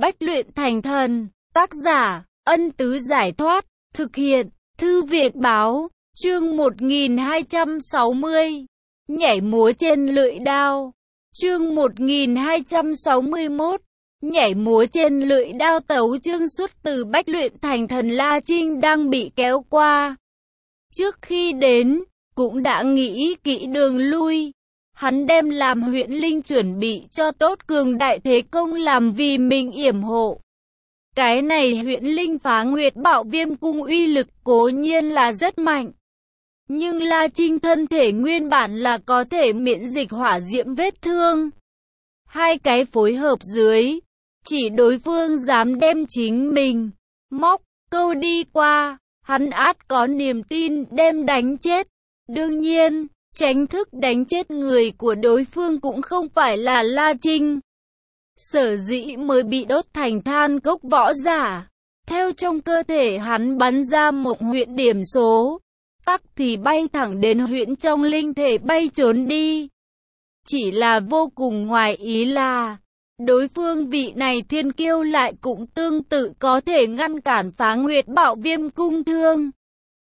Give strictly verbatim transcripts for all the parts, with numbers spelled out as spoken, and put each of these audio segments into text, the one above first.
Bách luyện thành thần. Tác giả, Ân Tứ Giải Thoát. Thực hiện, Thư viện Báo. Chương một nghìn hai trăm sáu mươi. Nhảy múa trên lưỡi đao. Chương một nghìn hai trăm sáu mươi mốt. Nhảy múa trên lưỡi đao. Tấu chương xuất từ Bách luyện thành thần. La Trinh đang bị kéo qua. Trước khi đến, cũng đã nghĩ kỹ đường lui. Hắn đem làm huyễn linh chuẩn bị cho tốt cường đại thế công làm vì mình yểm hộ. Cái này huyễn linh phá nguyệt bạo viêm cung uy lực cố nhiên là rất mạnh. Nhưng La Trinh thân thể nguyên bản là có thể miễn dịch hỏa diễm vết thương. Hai cái phối hợp dưới, chỉ đối phương dám đem chính mình móc câu đi qua, hắn át có niềm tin đem đánh chết. Đương nhiên, tránh thức đánh chết người của đối phương cũng không phải là La Trinh. Sở dĩ mới bị đốt thành than cốc võ giả. Theo trong cơ thể hắn bắn ra một huyễn điểm số, tắc thì bay thẳng đến huyễn trong linh thể bay trốn đi. Chỉ là vô cùng ngoài ý là, đối phương vị này thiên kiêu lại cũng tương tự có thể ngăn cản phá nguyệt bạo viêm cung thương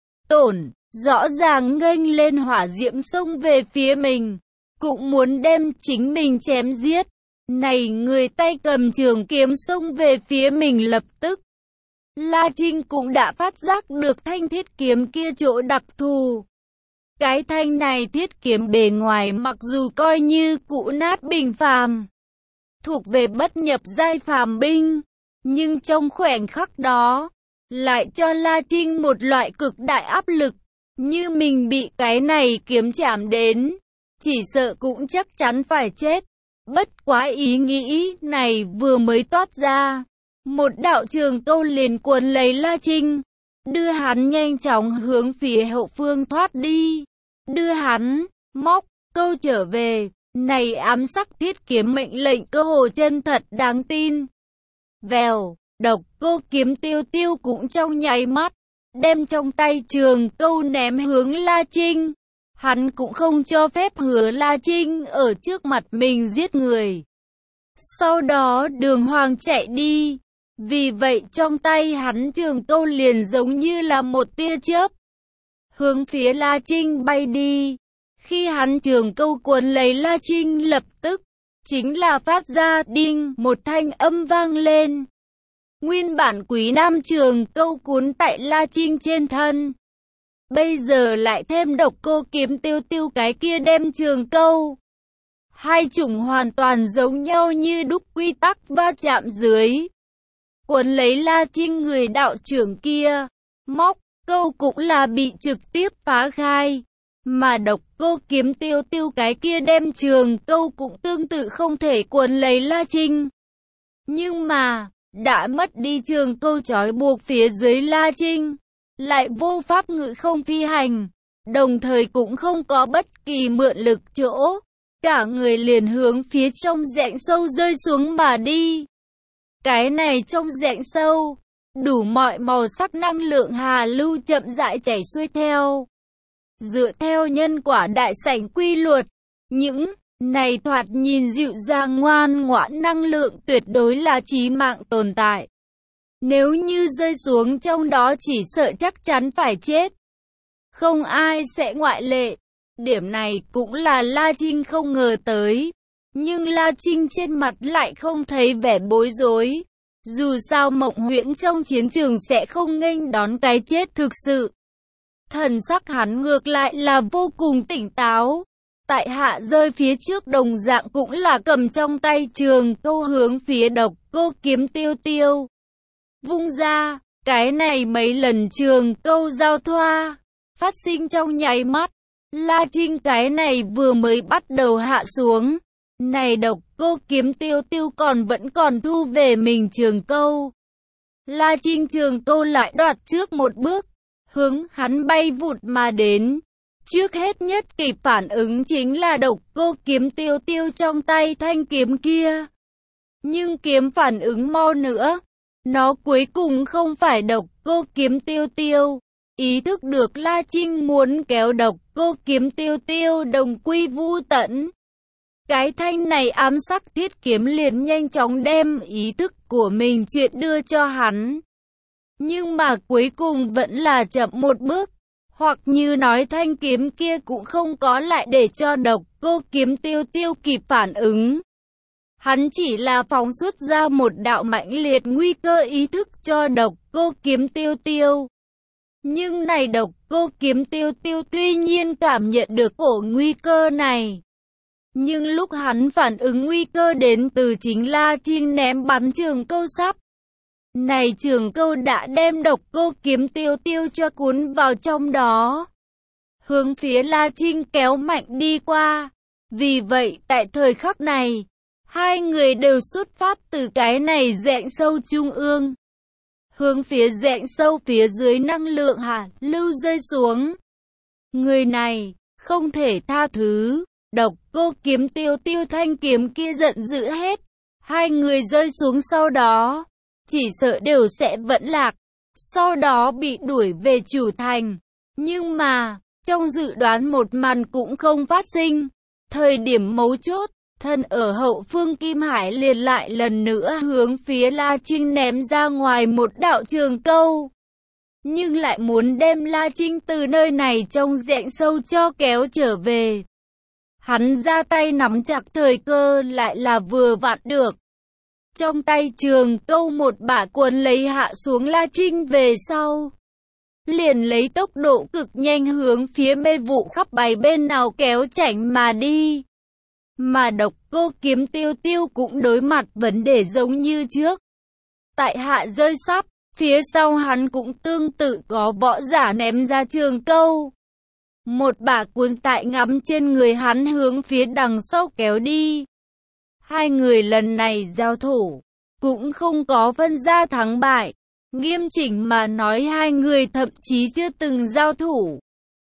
tổn. Rõ ràng nghênh lên hỏa diễm xông về phía mình, cũng muốn đem chính mình chém giết. Này người tay cầm trường kiếm xông về phía mình lập tức. La Trinh cũng đã phát giác được thanh thiết kiếm kia chỗ đặc thù. Cái thanh này thiết kiếm bề ngoài mặc dù coi như cũ nát bình phàm, thuộc về bất nhập giai phàm binh, nhưng trong khoảnh khắc đó, lại cho La Trinh một loại cực đại áp lực. Như mình bị cái này kiếm chạm đến, chỉ sợ cũng chắc chắn phải chết. Bất quá ý nghĩ này vừa mới toát ra, một đạo trường câu liền cuốn lấy La Trinh, đưa hắn nhanh chóng hướng phía hậu phương thoát đi, đưa hắn móc câu trở về. Này ám sắc thiết kiếm mệnh lệnh cơ hồ chân thật đáng tin. Vèo, độc cô kiếm tiêu tiêu cũng trong nháy mắt đem trong tay trường câu ném hướng La Trinh. Hắn cũng không cho phép hứa La Trinh ở trước mặt mình giết người, sau đó đường hoàng chạy đi. Vì vậy trong tay hắn trường câu liền giống như là một tia chớp, hướng phía La Trinh bay đi. Khi hắn trường câu cuốn lấy La Trinh lập tức, chính là phát ra đinh một thanh âm vang lên. Nguyên bản quý nam trường câu cuốn tại La Trinh trên thân, bây giờ lại thêm độc cô kiếm tiêu tiêu cái kia đem trường câu. Hai chủng hoàn toàn giống nhau như đúc quy tắc va chạm dưới, cuốn lấy La Trinh người đạo trưởng kia. Móc câu cũng là bị trực tiếp phá khai, mà độc cô kiếm tiêu tiêu cái kia đem trường câu cũng tương tự không thể cuốn lấy La Trinh. Nhưng mà đã mất đi trường câu trói buộc phía dưới, La Trinh lại vô pháp ngự không phi hành, đồng thời cũng không có bất kỳ mượn lực chỗ, cả người liền hướng phía trong rãnh sâu rơi xuống mà đi. Cái này trong rãnh sâu, đủ mọi màu sắc năng lượng hà lưu chậm rãi chảy xuôi theo. Dựa theo nhân quả đại sảnh quy luật, những này thoạt nhìn dịu dàng ngoan ngoãn năng lượng tuyệt đối là chí mạng tồn tại. Nếu như rơi xuống trong đó chỉ sợ chắc chắn phải chết. Không ai sẽ ngoại lệ. Điểm này cũng là La Trinh không ngờ tới. Nhưng La Trinh trên mặt lại không thấy vẻ bối rối. Dù sao mộng huyễn trong chiến trường sẽ không nghênh đón cái chết thực sự. Thần sắc hắn ngược lại là vô cùng tỉnh táo. Tại hạ rơi phía trước đồng dạng cũng là cầm trong tay trường câu hướng phía độc cô kiếm tiêu tiêu vung ra. Cái này mấy lần trường câu giao thoa phát sinh trong nháy mắt. La Trinh cái này vừa mới bắt đầu hạ xuống, này độc cô kiếm tiêu tiêu còn vẫn còn thu về mình trường câu. La Trinh trường câu lại đoạt trước một bước, hướng hắn bay vụt mà đến. Trước hết nhất kịp phản ứng chính là độc cô kiếm tiêu tiêu trong tay thanh kiếm kia. Nhưng kiếm phản ứng mau nữa, nó cuối cùng không phải độc cô kiếm tiêu tiêu. Ý thức được La Trinh muốn kéo độc cô kiếm tiêu tiêu đồng quy vu tận, Cái thanh này ám sắc thiết kiếm liền nhanh chóng đem ý thức của mình chuyện đưa cho hắn. Nhưng mà cuối cùng vẫn là chậm một bước. Hoặc như nói thanh kiếm kia cũng không có lại để cho Độc Cô Kiếm Tiêu Tiêu kịp phản ứng. Hắn chỉ là phóng xuất ra một đạo mãnh liệt nguy cơ ý thức cho Độc Cô Kiếm Tiêu Tiêu. Nhưng này Độc Cô Kiếm Tiêu Tiêu tuy nhiên cảm nhận được cổ nguy cơ này. Nhưng lúc hắn phản ứng nguy cơ đến từ chính La Trinh ném bắn trường câu sắp. Này trường câu đã đem Độc Cô Kiếm Tiêu Tiêu cho cuốn vào trong đó. Hướng phía La Trinh kéo mạnh đi qua. Vì vậy tại thời khắc này, hai người đều xuất phát từ cái này rãnh sâu trung ương. Hướng phía rãnh sâu phía dưới năng lượng hạ lưu rơi xuống. Người này, không thể tha thứ. Độc Cô Kiếm Tiêu Tiêu thanh kiếm kia giận dữ hết. Hai người rơi xuống sau đó, chỉ sợ đều sẽ vẫn lạc. Sau đó bị đuổi về chủ thành. Nhưng mà, trong dự đoán một màn cũng không phát sinh. Thời điểm mấu chốt, thân ở hậu phương Kim Hải liền lại lần nữa hướng phía La Trinh ném ra ngoài một đạo trường câu. Nhưng lại muốn đem La Trinh từ nơi này trong rãnh sâu cho kéo trở về. Hắn ra tay nắm chặt thời cơ lại là vừa vặn được. Trong tay trường câu một bả cuốn lấy hạ xuống La Trinh về sau. Liền lấy tốc độ cực nhanh hướng phía mê vụ khắp bảy bên nào kéo chảnh mà đi. Mà Độc Cô Kiếm Tiêu Tiêu cũng đối mặt vấn đề giống như trước. Tại hạ rơi sắp, phía sau hắn cũng tương tự có võ giả ném ra trường câu. Một bả cuốn tại ngắm trên người hắn hướng phía đằng sau kéo đi. Hai người lần này giao thủ, cũng không có phân ra thắng bại. Nghiêm chỉnh mà nói hai người thậm chí chưa từng giao thủ.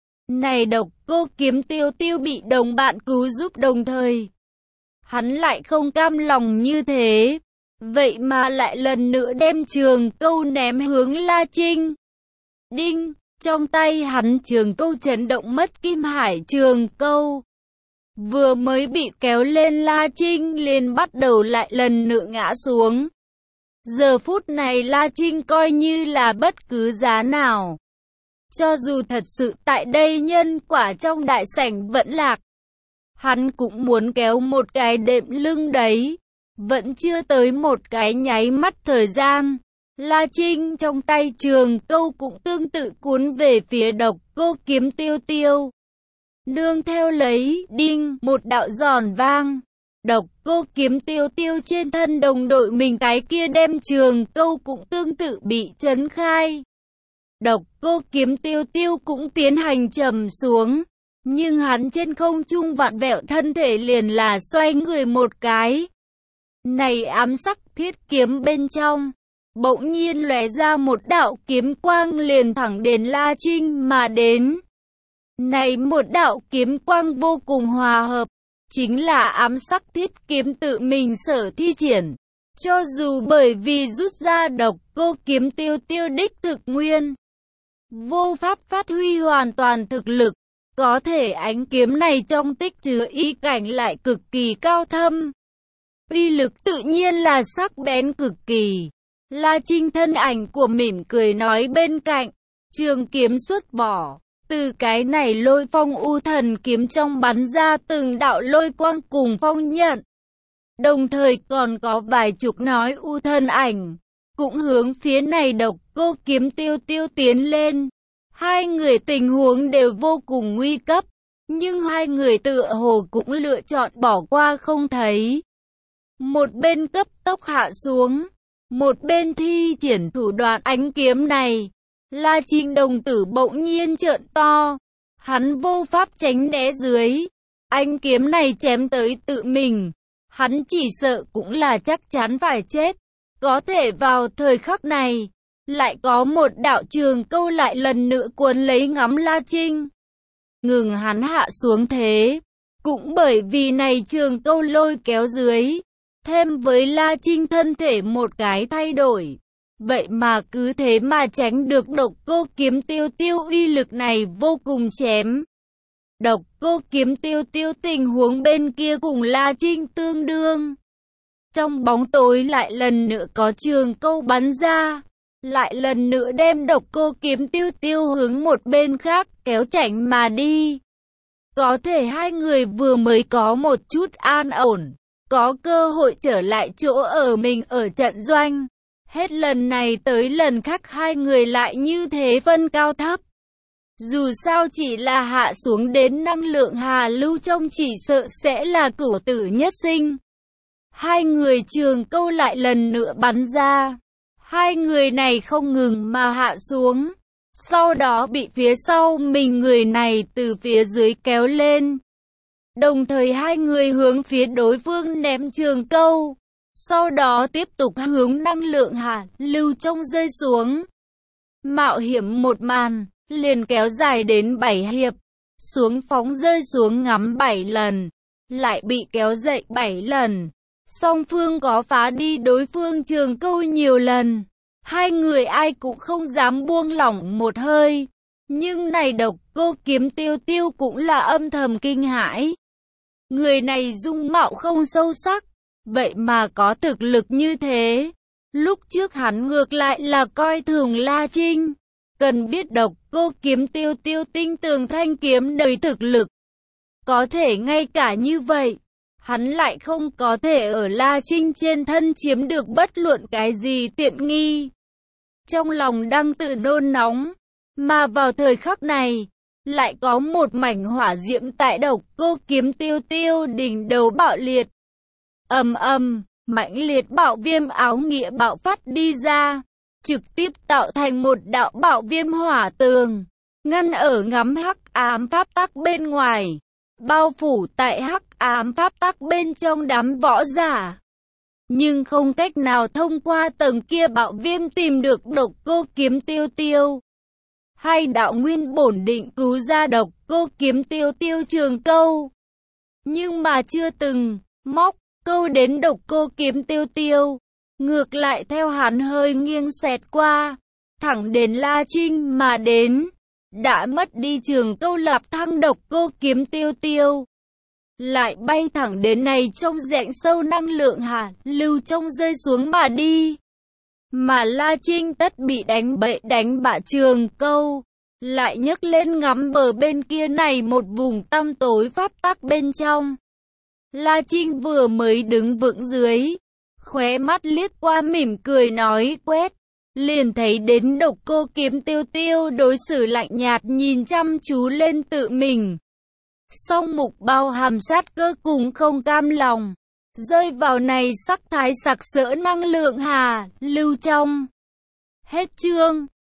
Này Độc Cô Kiếm Tiêu Tiêu bị đồng bạn cứu giúp đồng thời. Hắn lại không cam lòng như thế. Vậy mà lại lần nữa đem trường câu ném hướng La Trinh. Đinh! Trong tay hắn trường câu chấn động mất Kim Hải trường câu. Vừa mới bị kéo lên La Trinh liền bắt đầu lại lần nữa ngã xuống. Giờ phút này La Trinh coi như là bất cứ giá nào. Cho dù thật sự tại đây nhân quả trong đại sảnh vẫn lạc. Hắn cũng muốn kéo một cái đệm lưng đấy. Vẫn chưa tới một cái nháy mắt thời gian. La Trinh trong tay trường câu cũng tương tự cuốn về phía Độc Cô Kiếm Tiêu Tiêu. Nương theo lấy, đinh, một đạo giòn vang. Độc Cô Kiếm Tiêu Tiêu trên thân đồng đội mình cái kia đem trường câu cũng tương tự bị chấn khai. Độc Cô Kiếm Tiêu Tiêu cũng tiến hành trầm xuống. Nhưng hắn trên không trung vặn vẹo thân thể liền là xoay người một cái. Này ám sắc thiết kiếm bên trong. Bỗng nhiên lóe ra một đạo kiếm quang liền thẳng đến La Trinh mà đến. Này một đạo kiếm quang vô cùng hòa hợp. Chính là ám sắc thiết kiếm tự mình sở thi triển. Cho dù bởi vì rút ra Độc Cô Kiếm Tiêu Tiêu đích thực nguyên. Vô pháp phát huy hoàn toàn thực lực. Có thể ánh kiếm này trong tích chứa ý cảnh lại cực kỳ cao thâm. Uy lực tự nhiên là sắc bén cực kỳ. La Trinh thân ảnh của mỉm cười nói bên cạnh. Trường kiếm xuất vỏ. Từ cái này lôi phong u thần kiếm trong bắn ra từng đạo lôi quang cùng phong nhận. Đồng thời còn có vài chục nói u thần ảnh. Cũng hướng phía này Độc Cô Kiếm Tiêu Tiêu tiến lên. Hai người tình huống đều vô cùng nguy cấp. Nhưng hai người tựa hồ cũng lựa chọn bỏ qua không thấy. Một bên cấp tốc hạ xuống. Một bên thi triển thủ đoạn ánh kiếm này. La Trinh đồng tử bỗng nhiên trợn to. Hắn vô pháp tránh né dưới. Ánh kiếm này chém tới tự mình. Hắn chỉ sợ cũng là chắc chắn phải chết. Có thể vào thời khắc này. Lại có một đạo trường câu lại lần nữa cuốn lấy ngắm La Trinh. Ngừng hắn hạ xuống thế. Cũng bởi vì này trường câu lôi kéo dưới. Thêm với La Trinh thân thể một cái thay đổi. Vậy mà cứ thế mà tránh được Độc Cô Kiếm Tiêu Tiêu uy lực này vô cùng chém. Độc Cô Kiếm Tiêu Tiêu tình huống bên kia cùng La Trinh tương đương. Trong bóng tối lại lần nữa có trường câu bắn ra, lại lần nữa đem Độc Cô Kiếm Tiêu Tiêu hướng một bên khác kéo chảnh mà đi. Có thể hai người vừa mới có một chút an ổn, có cơ hội trở lại chỗ ở mình ở trận doanh. Hết lần này tới lần khác hai người lại như thế phân cao thấp. Dù sao chỉ là hạ xuống đến năng lượng hà lưu trong chỉ sợ sẽ là cửu tử nhất sinh. Hai người trường câu lại lần nữa bắn ra. Hai người này không ngừng mà hạ xuống. Sau đó bị phía sau mình người này từ phía dưới kéo lên. Đồng thời hai người hướng phía đối phương ném trường câu. Sau đó tiếp tục hướng năng lượng hà lưu trong rơi xuống. Mạo hiểm một màn, liền kéo dài đến bảy hiệp. Xuống phóng rơi xuống ngắm bảy lần, lại bị kéo dậy bảy lần. Song phương có phá đi đối phương trường câu nhiều lần. Hai người ai cũng không dám buông lỏng một hơi. Nhưng này Độc Cô Kiếm Tiêu Tiêu cũng là âm thầm kinh hãi. Người này dung mạo không sâu sắc, vậy mà có thực lực như thế. Lúc trước hắn ngược lại là coi thường La Trinh. Cần biết Độc Cô Kiếm Tiêu Tiêu tinh tường thanh kiếm đầy thực lực. Có thể ngay cả như vậy, hắn lại không có thể ở La Trinh trên thân chiếm được bất luận cái gì tiện nghi. Trong lòng đang tự nôn nóng, mà vào thời khắc này, lại có một mảnh hỏa diễm tại Độc Cô Kiếm Tiêu Tiêu đỉnh đầu bạo liệt. Ầm ầm, mãnh liệt bạo viêm áo nghĩa bạo phát đi ra, trực tiếp tạo thành một đạo bạo viêm hỏa tường, ngăn ở ngắm hắc ám pháp tắc bên ngoài, bao phủ tại hắc ám pháp tắc bên trong đám võ giả. Nhưng không cách nào thông qua tầng kia bạo viêm tìm được Độc Cô Kiếm Tiêu Tiêu. Hai đạo nguyên bổn định cứu ra Độc Cô Kiếm Tiêu Tiêu trường câu, nhưng mà chưa từng móc câu đến Độc Cô Kiếm Tiêu Tiêu. Ngược lại theo hắn hơi nghiêng xẹt qua, thẳng đến La Trinh mà đến. Đã mất đi trường câu Lạp Thăng Độc Cô Kiếm Tiêu Tiêu, lại bay thẳng đến này trong rãnh sâu năng lượng hà lưu trong rơi xuống mà đi. Mà La Trinh tất bị đánh bậy đánh bạ trường câu, lại nhấc lên ngắm bờ bên kia này một vùng tăm tối pháp tắc bên trong. La Trinh vừa mới đứng vững dưới, khóe mắt liếc qua mỉm cười nói quét, liền thấy đến Độc Cô Kiếm Tiêu Tiêu đối xử lạnh nhạt nhìn chăm chú lên tự mình. Song mục bao hàm sát cơ cùng không cam lòng, rơi vào này sắc thái sặc sỡ năng lượng hà lưu trong. Hết chương.